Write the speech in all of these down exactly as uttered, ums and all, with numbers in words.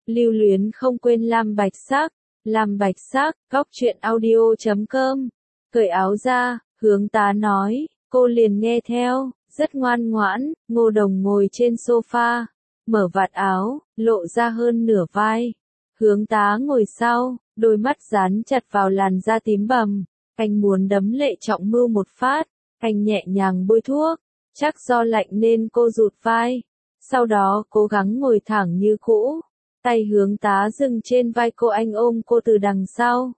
Lưu luyến không quên Lam Bạch Sắc, Lam Bạch Sắc, góc truyện audio chấm com. Cởi áo ra, Hướng Tá nói, cô liền nghe theo, rất ngoan ngoãn. Ngô Đồng ngồi trên sofa, mở vạt áo, lộ ra hơn nửa vai. Hướng Tá ngồi sau, đôi mắt dán chặt vào làn da tím bầm. Anh muốn đấm Lệ Trọng Mưu một phát, anh nhẹ nhàng bôi thuốc, chắc do lạnh nên cô rụt vai. Sau đó cố gắng ngồi thẳng như cũ, tay Hướng Tá dừng trên vai cô, anh ôm cô từ đằng sau.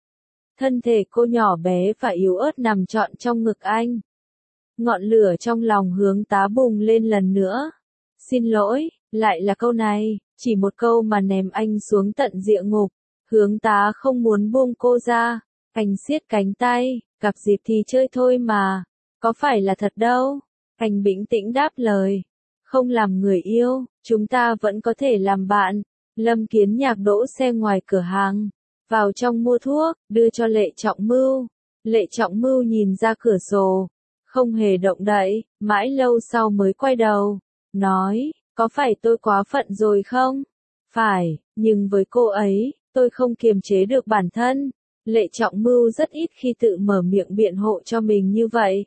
Thân thể cô nhỏ bé và yếu ớt nằm trọn trong ngực anh. Ngọn lửa trong lòng Hướng Tá bùng lên lần nữa. Xin lỗi, lại là câu này, chỉ một câu mà ném anh xuống tận địa ngục. Hướng Tá không muốn buông cô ra, anh siết cánh tay, gặp dịp thì chơi thôi mà, có phải là thật đâu. Anh bình tĩnh đáp lời, không làm người yêu, chúng ta vẫn có thể làm bạn. Lâm Kiến Nhạc đỗ xe ngoài cửa hàng, vào trong mua thuốc, đưa cho Lệ Trọng Mưu. Lệ Trọng Mưu nhìn ra cửa sổ, không hề động đậy, mãi lâu sau mới quay đầu, nói, có phải tôi quá phận rồi không? Phải, nhưng với cô ấy, tôi không kiềm chế được bản thân. Lệ Trọng Mưu rất ít khi tự mở miệng biện hộ cho mình như vậy.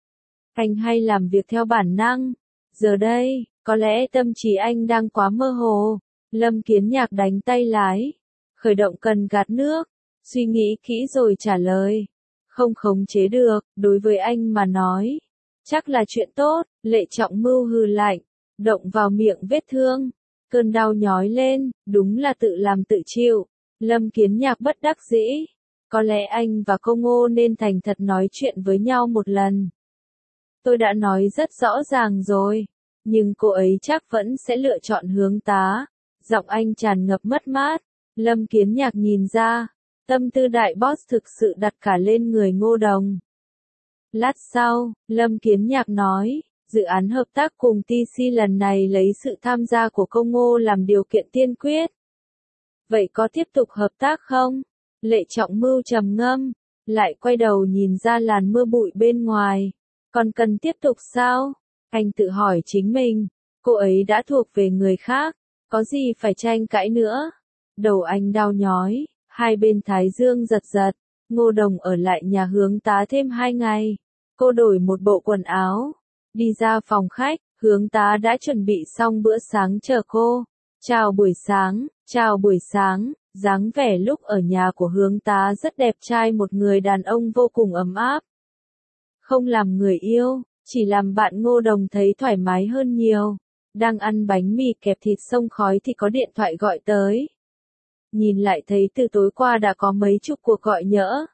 Anh hay làm việc theo bản năng. Giờ đây, có lẽ tâm trí anh đang quá mơ hồ. Lâm Kiến Nhạc đánh tay lái, khởi động cần gạt nước, suy nghĩ kỹ rồi trả lời. Không khống chế được, đối với anh mà nói, chắc là chuyện tốt. Lệ Trọng Mưu hừ lạnh, động vào miệng vết thương, cơn đau nhói lên, đúng là tự làm tự chịu. Lâm Kiến Nhạc bất đắc dĩ, có lẽ anh và cô Ngô nên thành thật nói chuyện với nhau một lần. Tôi đã nói rất rõ ràng rồi, nhưng cô ấy chắc vẫn sẽ lựa chọn Hướng Tá. Giọng anh tràn ngập mất mát. Lâm Kiến Nhạc nhìn ra, tâm tư đại boss thực sự đặt cả lên người Ngô Đồng. Lát sau, Lâm Kiến Nhạc nói, dự án hợp tác cùng tê xê lần này lấy sự tham gia của cô Ngô làm điều kiện tiên quyết. Vậy có tiếp tục hợp tác không? Lệ Trọng Mưu trầm ngâm, lại quay đầu nhìn ra làn mưa bụi bên ngoài. Còn cần tiếp tục sao? Anh tự hỏi chính mình, cô ấy đã thuộc về người khác, có gì phải tranh cãi nữa? Đầu anh đau nhói, hai bên thái dương giật giật. Ngô Đồng ở lại nhà Hướng Tá thêm hai ngày. Cô đổi một bộ quần áo, đi ra phòng khách. Hướng Tá đã chuẩn bị xong bữa sáng chờ cô. Chào buổi sáng, chào buổi sáng. Dáng vẻ lúc ở nhà của Hướng Tá rất đẹp trai, một người đàn ông vô cùng ấm áp. Không làm người yêu, chỉ làm bạn. Ngô Đồng thấy thoải mái hơn nhiều. Đang ăn bánh mì kẹp thịt xông khói thì có điện thoại gọi tới. Nhìn lại thấy từ tối qua đã có mấy chục cuộc gọi nhỡ.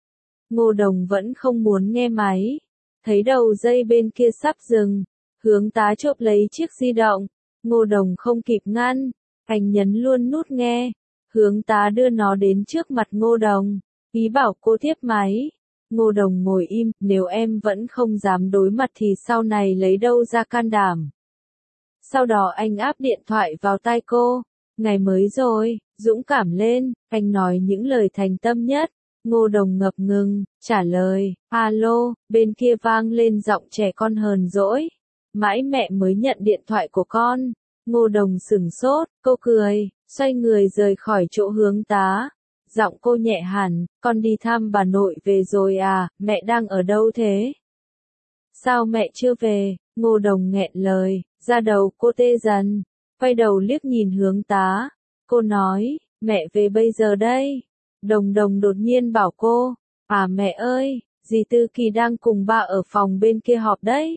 Ngô Đồng vẫn không muốn nghe máy. Thấy đầu dây bên kia sắp dừng, Hướng Tá chộp lấy chiếc di động. Ngô Đồng không kịp ngăn, anh nhấn luôn nút nghe. Hướng Tá đưa nó đến trước mặt Ngô Đồng, ý bảo cô tiếp máy. Ngô Đồng ngồi im, nếu em vẫn không dám đối mặt thì sau này lấy đâu ra can đảm. Sau đó anh áp điện thoại vào tai cô. Ngày mới rồi, dũng cảm lên, anh nói những lời thành tâm nhất. Ngô Đồng ngập ngừng, trả lời, alo, bên kia vang lên giọng trẻ con hờn dỗi. Mãi mẹ mới nhận điện thoại của con. Ngô Đồng sửng sốt, cô cười, xoay người rời khỏi chỗ Hướng Tá. Giọng cô nhẹ hẳn, con đi thăm bà nội về rồi à, mẹ đang ở đâu thế? Sao mẹ chưa về? Ngô Đồng nghẹn lời, da đầu cô tê dần, quay đầu liếc nhìn Hướng Tá. Cô nói, mẹ về bây giờ đây. Đồng Đồng đột nhiên bảo cô, à mẹ ơi, dì Tư Kỳ đang cùng ba ở phòng bên kia họp đấy.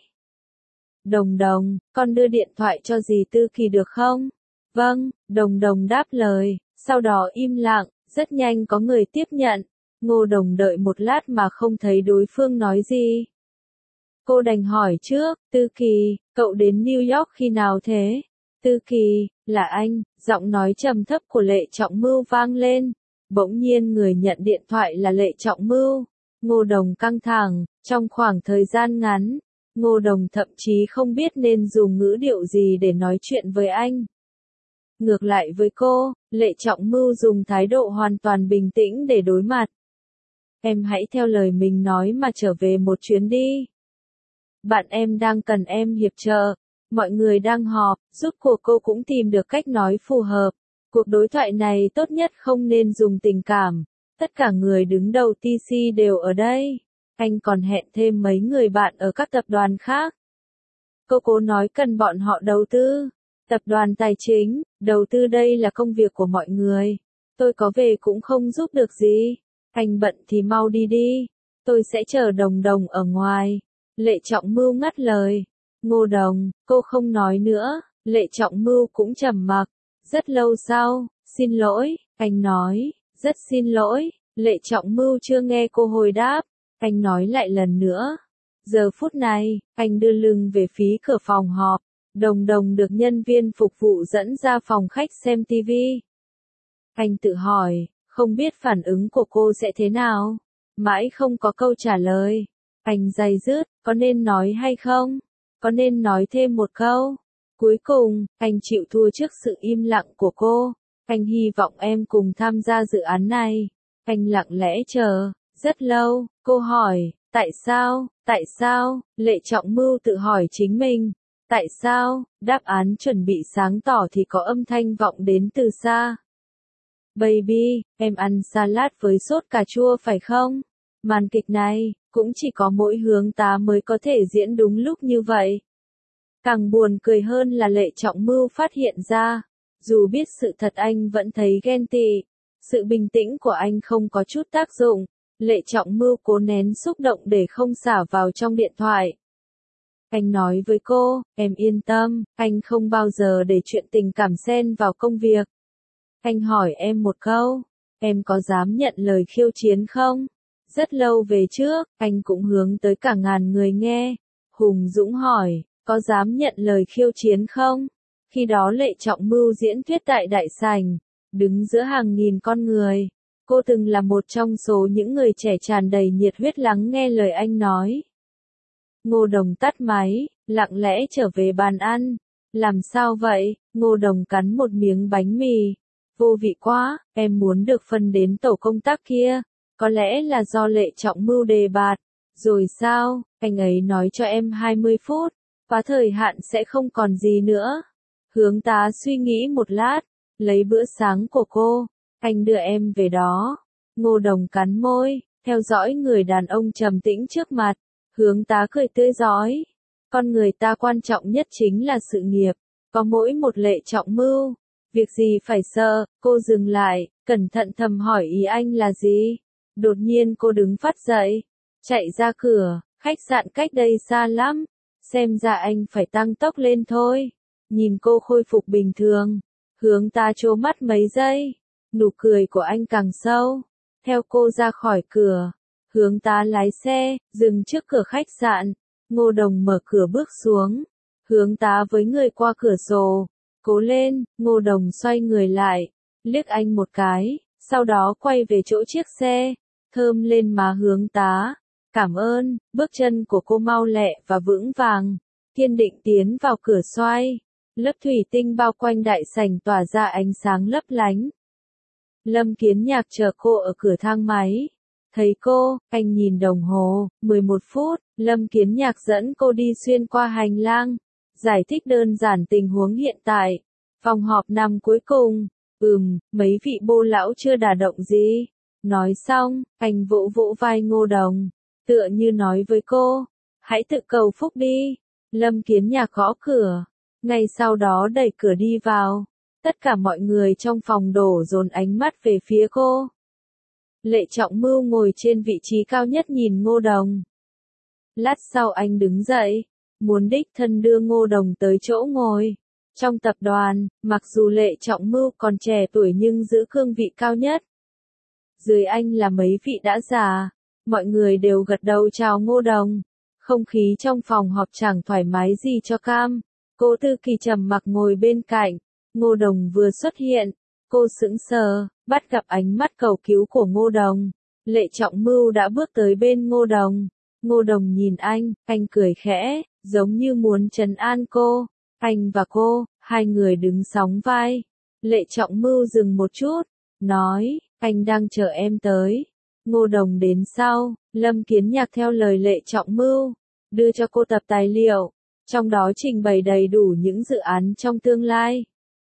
Đồng Đồng, con đưa điện thoại cho dì Tư Kỳ được không? Vâng, Đồng Đồng đáp lời, sau đó im lặng, rất nhanh có người tiếp nhận. Ngô Đồng đợi một lát mà không thấy đối phương nói gì. Cô đành hỏi trước, Tư Kỳ, cậu đến New York khi nào thế? Tư Kỳ, là anh, giọng nói trầm thấp của Lệ Trọng Mưu vang lên. Bỗng nhiên người nhận điện thoại là Lệ Trọng Mưu. Ngô Đồng căng thẳng, trong khoảng thời gian ngắn, Ngô Đồng thậm chí không biết nên dùng ngữ điệu gì để nói chuyện với anh. Ngược lại với cô, Lệ Trọng Mưu dùng thái độ hoàn toàn bình tĩnh để đối mặt. Em hãy theo lời mình nói mà trở về một chuyến đi. Bạn em đang cần em hiệp trợ. Mọi người đang họp, giúp của cô cũng tìm được cách nói phù hợp. Cuộc đối thoại này tốt nhất không nên dùng tình cảm. Tất cả người đứng đầu tê xê đều ở đây. Anh còn hẹn thêm mấy người bạn ở các tập đoàn khác. Cô cố nói cần bọn họ đầu tư. Tập đoàn tài chính, đầu tư đây là công việc của mọi người. Tôi có về cũng không giúp được gì. Anh bận thì mau đi đi. Tôi sẽ chờ Đồng Đồng ở ngoài. Lệ Trọng Mưu ngắt lời. Ngô Đồng, cô không nói nữa. Lệ Trọng Mưu cũng trầm mặc. Rất lâu sau, xin lỗi, anh nói, rất xin lỗi. Lệ Trọng Mưu chưa nghe cô hồi đáp. Anh nói lại lần nữa. Giờ phút này, anh đưa lưng về phía cửa phòng họp. Đồng Đồng được nhân viên phục vụ dẫn ra phòng khách xem tivi. Anh tự hỏi, không biết phản ứng của cô sẽ thế nào. Mãi không có câu trả lời. Anh day dứt, có nên nói hay không? Có nên nói thêm một câu? Cuối cùng, anh chịu thua trước sự im lặng của cô. Anh hy vọng em cùng tham gia dự án này. Anh lặng lẽ chờ, rất lâu. Cô hỏi, tại sao, tại sao? Lệ Trọng Mưu tự hỏi chính mình. Tại sao? Đáp án chuẩn bị sáng tỏ thì có âm thanh vọng đến từ xa. Baby, em ăn salad với sốt cà chua phải không? Màn kịch này, cũng chỉ có mỗi Hướng Tá mới có thể diễn đúng lúc như vậy. Càng buồn cười hơn là Lệ Trọng Mưu phát hiện ra, dù biết sự thật anh vẫn thấy ghen tị. Sự bình tĩnh của anh không có chút tác dụng. Lệ Trọng Mưu cố nén xúc động để không xả vào trong điện thoại. Anh nói với cô, em yên tâm, anh không bao giờ để chuyện tình cảm xen vào công việc. Anh hỏi em một câu, em có dám nhận lời khiêu chiến không? Rất lâu về trước, anh cũng hướng tới cả ngàn người nghe. Hùng Dũng hỏi, có dám nhận lời khiêu chiến không? Khi đó Lệ Trọng Mưu diễn thuyết tại đại sảnh, đứng giữa hàng nghìn con người. Cô từng là một trong số những người trẻ tràn đầy nhiệt huyết lắng nghe lời anh nói. Ngô Đồng tắt máy, lặng lẽ trở về bàn ăn. Làm sao vậy? Ngô Đồng cắn một miếng bánh mì. Vô vị quá, em muốn được phân đến tổ công tác kia. Có lẽ là do Lệ Trọng Mưu đề bạt. Rồi sao, anh ấy nói cho em hai mươi phút. Quá thời hạn sẽ không còn gì nữa. Hướng Tá suy nghĩ một lát, lấy bữa sáng của cô. Anh đưa em về đó. Ngô Đồng cắn môi, theo dõi người đàn ông trầm tĩnh trước mặt. Hướng Tá cười tươi rói. Con người ta quan trọng nhất chính là sự nghiệp. Có mỗi một Lệ Trọng Mưu. Việc gì phải sợ? Cô dừng lại, cẩn thận thầm hỏi ý anh là gì? Đột nhiên cô đứng phát dậy, chạy ra cửa. Khách sạn cách đây xa lắm. Xem ra anh phải tăng tốc lên thôi. Nhìn cô khôi phục bình thường. Hướng Tá trố mắt mấy giây. Nụ cười của anh càng sâu. Theo cô ra khỏi cửa. Hướng Tá lái xe, dừng trước cửa khách sạn. Ngô Đồng mở cửa bước xuống. Hướng Tá với người qua cửa sổ. Cố lên, Ngô Đồng xoay người lại. Liếc anh một cái, sau đó quay về chỗ chiếc xe. Thơm lên má Hướng Tá. Cảm ơn, bước chân của cô mau lẹ và vững vàng. Kiên định tiến vào cửa xoay. Lớp thủy tinh bao quanh đại sảnh tỏa ra ánh sáng lấp lánh. Lâm Kiến Nhạc chờ cô ở cửa thang máy. Thấy cô, anh nhìn đồng hồ, mười một phút, Lâm Kiến Nhạc dẫn cô đi xuyên qua hành lang. Giải thích đơn giản tình huống hiện tại. Phòng họp năm cuối cùng. Ừm, mấy vị bô lão chưa đả động gì. Nói xong, anh vỗ vỗ vai Ngô Đồng. Tựa như nói với cô, hãy tự cầu phúc đi. Lâm Kiến Nhạc gõ cửa. Ngay sau đó đẩy cửa đi vào. Tất cả mọi người trong phòng đổ dồn ánh mắt về phía cô. Lệ Trọng Mưu ngồi trên vị trí cao nhất nhìn Ngô Đồng. Lát sau anh đứng dậy, muốn đích thân đưa Ngô Đồng tới chỗ ngồi. Trong tập đoàn, mặc dù Lệ Trọng Mưu còn trẻ tuổi nhưng giữ cương vị cao nhất. Dưới anh là mấy vị đã già, mọi người đều gật đầu chào Ngô Đồng. Không khí trong phòng họp chẳng thoải mái gì cho cam. Cố Tư Kỳ trầm mặc ngồi bên cạnh. Ngô Đồng vừa xuất hiện, cô sững sờ, bắt gặp ánh mắt cầu cứu của Ngô Đồng. Lệ Trọng Mưu đã bước tới bên Ngô Đồng. Ngô Đồng nhìn anh, anh cười khẽ, giống như muốn trấn an cô. Anh và cô, hai người đứng sóng vai. Lệ Trọng Mưu dừng một chút, nói, anh đang chờ em tới. Ngô Đồng đến sau, Lâm Kiến Nhạc theo lời Lệ Trọng Mưu, đưa cho cô tập tài liệu. Trong đó trình bày đầy đủ những dự án trong tương lai.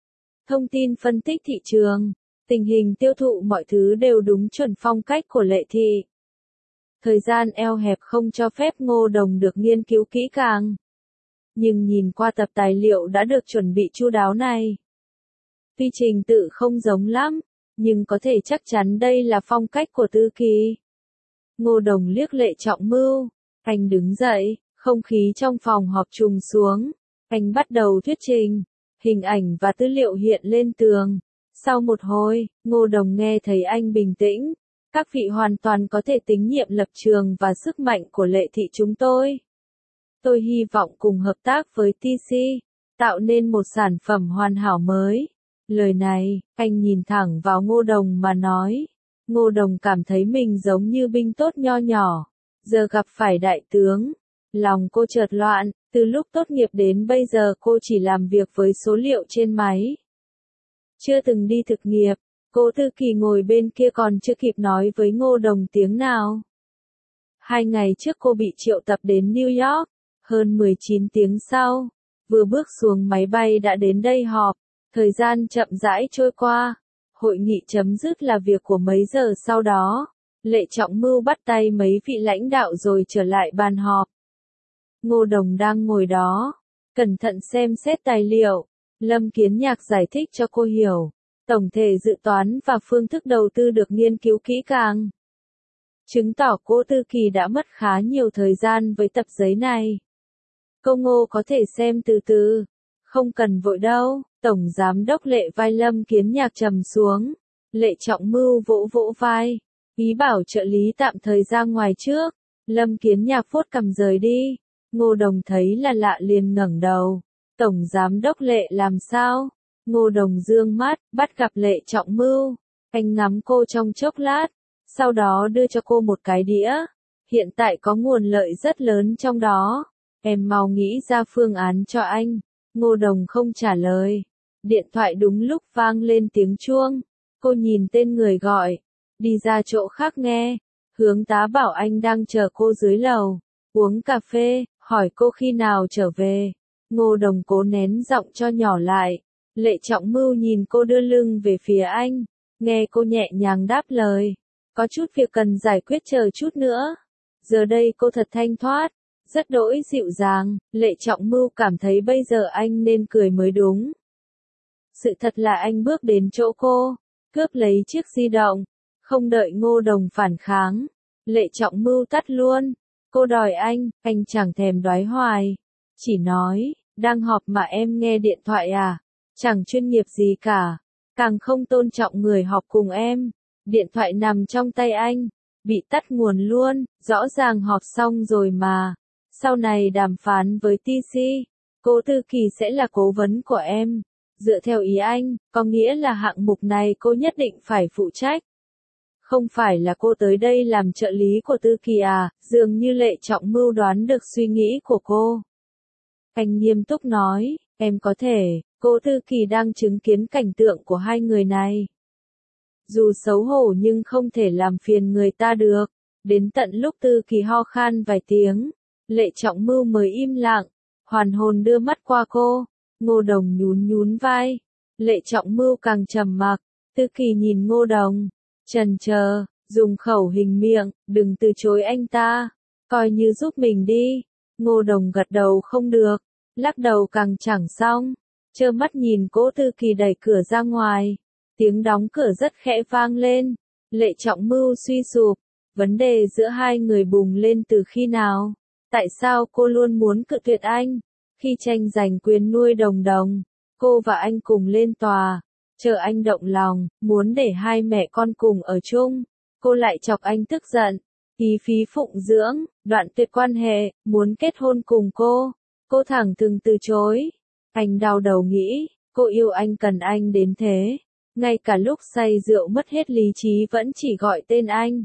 thông tin phân tích thị trường, tình hình tiêu thụ mọi thứ đều đúng chuẩn phong cách của Lệ Thị. Thời gian eo hẹp không cho phép Ngô Đồng được nghiên cứu kỹ càng. Nhưng nhìn qua tập tài liệu đã được chuẩn bị chu đáo này, tuy trình tự không giống lắm, nhưng có thể chắc chắn đây là phong cách của Tư Kỳ. Ngô Đồng liếc Lệ Trọng Mưu, anh đứng dậy, không khí trong phòng họp trùng xuống, anh bắt đầu thuyết trình, hình ảnh và tư liệu hiện lên tường. Sau một hồi, Ngô Đồng nghe thấy anh bình tĩnh, các vị hoàn toàn có thể tín nhiệm lập trường và sức mạnh của Lệ Thị chúng tôi. Tôi hy vọng cùng hợp tác với tê xê, tạo nên một sản phẩm hoàn hảo mới. Lời này, anh nhìn thẳng vào Ngô Đồng mà nói. Ngô Đồng cảm thấy mình giống như binh tốt nho nhỏ, giờ gặp phải đại tướng. Lòng cô chợt loạn, từ lúc tốt nghiệp đến bây giờ cô chỉ làm việc với số liệu trên máy. Chưa từng đi thực nghiệp, cô Tư Kỳ ngồi bên kia còn chưa kịp nói với Ngô Đồng tiếng nào. Hai ngày trước cô bị triệu tập đến New York, hơn mười chín tiếng sau, vừa bước xuống máy bay đã đến đây họp, thời gian chậm rãi trôi qua. Hội nghị chấm dứt là việc của mấy giờ sau đó, Lệ Trọng Mưu bắt tay mấy vị lãnh đạo rồi trở lại bàn họp. Ngô Đồng đang ngồi đó, cẩn thận xem xét tài liệu, Lâm Kiến Nhạc giải thích cho cô hiểu, tổng thể dự toán và phương thức đầu tư được nghiên cứu kỹ càng. Chứng tỏ cô Tư Kỳ đã mất khá nhiều thời gian với tập giấy này. Cô Ngô có thể xem từ từ, không cần vội đâu. Tổng Giám đốc Lệ vai Lâm Kiến Nhạc trầm xuống, Lệ Trọng Mưu vỗ vỗ vai, ý bảo trợ lý tạm thời ra ngoài trước. Lâm Kiến Nhạc vuốt cằm rời đi. Ngô Đồng thấy là lạ liền ngẩng đầu. Tổng Giám đốc Lệ làm sao? Ngô Đồng dương mắt, bắt gặp Lệ Trọng Mưu. Anh ngắm cô trong chốc lát, sau đó đưa cho cô một cái đĩa. Hiện tại có nguồn lợi rất lớn trong đó. Em mau nghĩ ra phương án cho anh. Ngô Đồng không trả lời. Điện thoại đúng lúc vang lên tiếng chuông. Cô nhìn tên người gọi. Đi ra chỗ khác nghe. Hướng tá bảo anh đang chờ cô dưới lầu. Uống cà phê, hỏi cô khi nào trở về. Ngô Đồng cố nén giọng cho nhỏ lại. Lệ Trọng Mưu nhìn cô đưa lưng về phía anh. Nghe cô nhẹ nhàng đáp lời. Có chút việc cần giải quyết chờ chút nữa. Giờ đây cô thật thanh thoát. Rất đỗi dịu dàng. Lệ Trọng Mưu cảm thấy bây giờ anh nên cười mới đúng. Sự thật là anh bước đến chỗ cô, cướp lấy chiếc di động, không đợi Ngô Đồng phản kháng. Lệ Trọng Mưu tắt luôn. Cô đòi anh, anh chẳng thèm đoái hoài. Chỉ nói, đang họp mà em nghe điện thoại à? Chẳng chuyên nghiệp gì cả. Càng không tôn trọng người họp cùng em. Điện thoại nằm trong tay anh. Bị tắt nguồn luôn, rõ ràng họp xong rồi mà. Sau này đàm phán với tê xê, cô Tư Kỳ sẽ là cố vấn của em. Dựa theo ý anh, có nghĩa là hạng mục này cô nhất định phải phụ trách. Không phải là cô tới đây làm trợ lý của Tư Kỳ à? Dường như Lệ Trọng Mưu đoán được suy nghĩ của cô. Anh nghiêm túc nói, em có thể, cô Tư Kỳ đang chứng kiến cảnh tượng của hai người này. Dù xấu hổ nhưng không thể làm phiền người ta được. Đến tận lúc Tư Kỳ ho khan vài tiếng, Lệ Trọng Mưu mới im lặng, hoàn hồn đưa mắt qua cô. Ngô Đồng nhún nhún vai. Lệ Trọng Mưu càng trầm mặc. Tư Kỳ nhìn Ngô Đồng, chần chờ, dùng khẩu hình miệng, đừng từ chối anh ta, coi như giúp mình đi. Ngô Đồng gật đầu không được, lắc đầu càng chẳng xong, trơ mắt nhìn cô Tư Kỳ đẩy cửa ra ngoài. Tiếng đóng cửa rất khẽ vang lên. Lệ Trọng Mưu suy sụp. Vấn đề giữa hai người bùng lên từ khi nào? Tại sao cô luôn muốn cự tuyệt anh? Khi tranh giành quyền nuôi Đồng Đồng, cô và anh cùng lên tòa, chờ anh động lòng, muốn để hai mẹ con cùng ở chung. Cô lại chọc anh tức giận, ý phí phụng dưỡng, đoạn tuyệt quan hệ, muốn kết hôn cùng cô. Cô thẳng thừng từ chối. Anh đau đầu nghĩ, cô yêu anh cần anh đến thế. Ngay cả lúc say rượu mất hết lý trí vẫn chỉ gọi tên anh.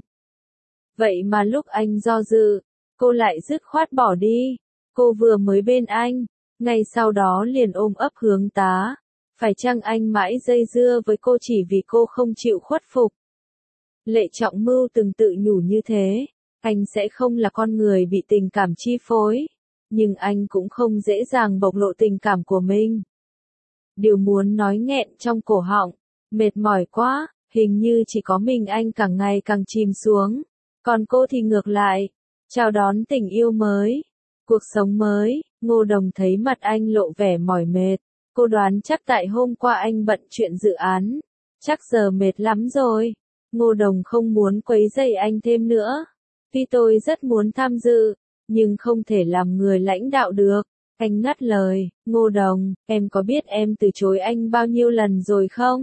Vậy mà lúc anh do dự, cô lại dứt khoát bỏ đi. Cô vừa mới bên anh, ngay sau đó liền ôm ấp hướng tá. Phải chăng anh mãi dây dưa với cô chỉ vì cô không chịu khuất phục? Lệ Trọng Mưu từng tự nhủ như thế. Anh sẽ không là con người bị tình cảm chi phối. Nhưng anh cũng không dễ dàng bộc lộ tình cảm của mình. điều muốn nói nghẹn trong cổ họng. Mệt mỏi quá, hình như chỉ có mình anh càng ngày càng chìm xuống. Còn cô thì ngược lại, chào đón tình yêu mới, cuộc sống mới. Ngô Đồng thấy mặt anh lộ vẻ mỏi mệt. Cô đoán chắc tại hôm qua anh bận chuyện dự án. Chắc giờ mệt lắm rồi. Ngô Đồng không muốn quấy rầy anh thêm nữa. Tuy tôi rất muốn tham dự, nhưng không thể làm người lãnh đạo được. Anh ngắt lời, Ngô Đồng, em có biết em từ chối anh bao nhiêu lần rồi không?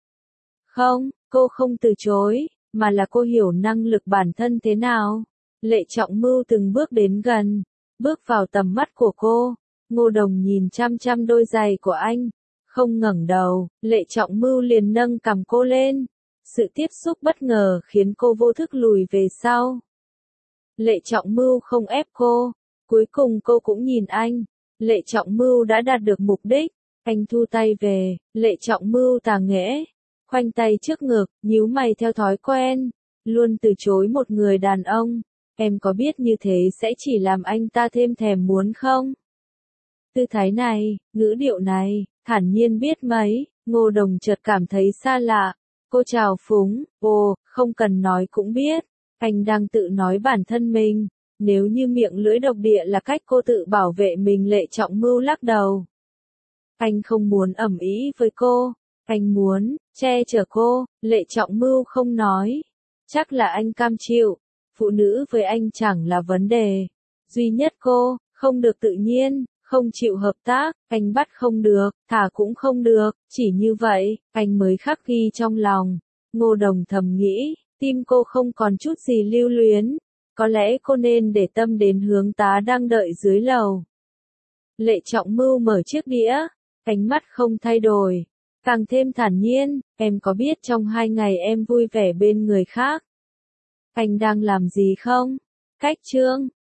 Không, cô không từ chối, mà là cô hiểu năng lực bản thân thế nào. Lệ Trọng Mưu từng bước đến gần, bước vào tầm mắt của cô. Ngô Đồng nhìn chăm chăm đôi giày của anh, không ngẩng đầu. Lệ Trọng Mưu liền nâng cằm cô lên. Sự tiếp xúc bất ngờ khiến cô vô thức lùi về sau. Lệ Trọng Mưu không ép cô, cuối cùng cô cũng nhìn anh. Lệ Trọng Mưu đã đạt được mục đích, anh thu tay về. Lệ Trọng Mưu tà nghễ, khoanh tay trước ngực, nhíu mày theo thói quen, luôn từ chối một người đàn ông. Em có biết như thế sẽ chỉ làm anh ta thêm thèm muốn không? Tư thái này, ngữ điệu này, thản nhiên biết mấy. Ngô Đồng chợt cảm thấy xa lạ. Cô chào phúng, ồ, không cần nói cũng biết. Anh đang tự nói bản thân mình. Nếu như miệng lưỡi độc địa là cách cô tự bảo vệ mình. Lệ Trọng Mưu lắc đầu. Anh không muốn ầm ĩ với cô. Anh muốn che chở cô. Lệ Trọng Mưu không nói. Chắc là anh cam chịu. Phụ nữ với anh chẳng là vấn đề. Duy nhất cô, không được tự nhiên, không chịu hợp tác, anh bắt không được, thả cũng không được, chỉ như vậy, anh mới khắc ghi trong lòng. Ngô Đồng thầm nghĩ, tim cô không còn chút gì lưu luyến. Có lẽ cô nên để tâm đến hướng tá đang đợi dưới lầu. Lệ Trọng Mưu mở chiếc đĩa, ánh mắt không thay đổi, càng thêm thản nhiên. Em có biết trong hai ngày em vui vẻ bên người khác, anh đang làm gì không? Cách chương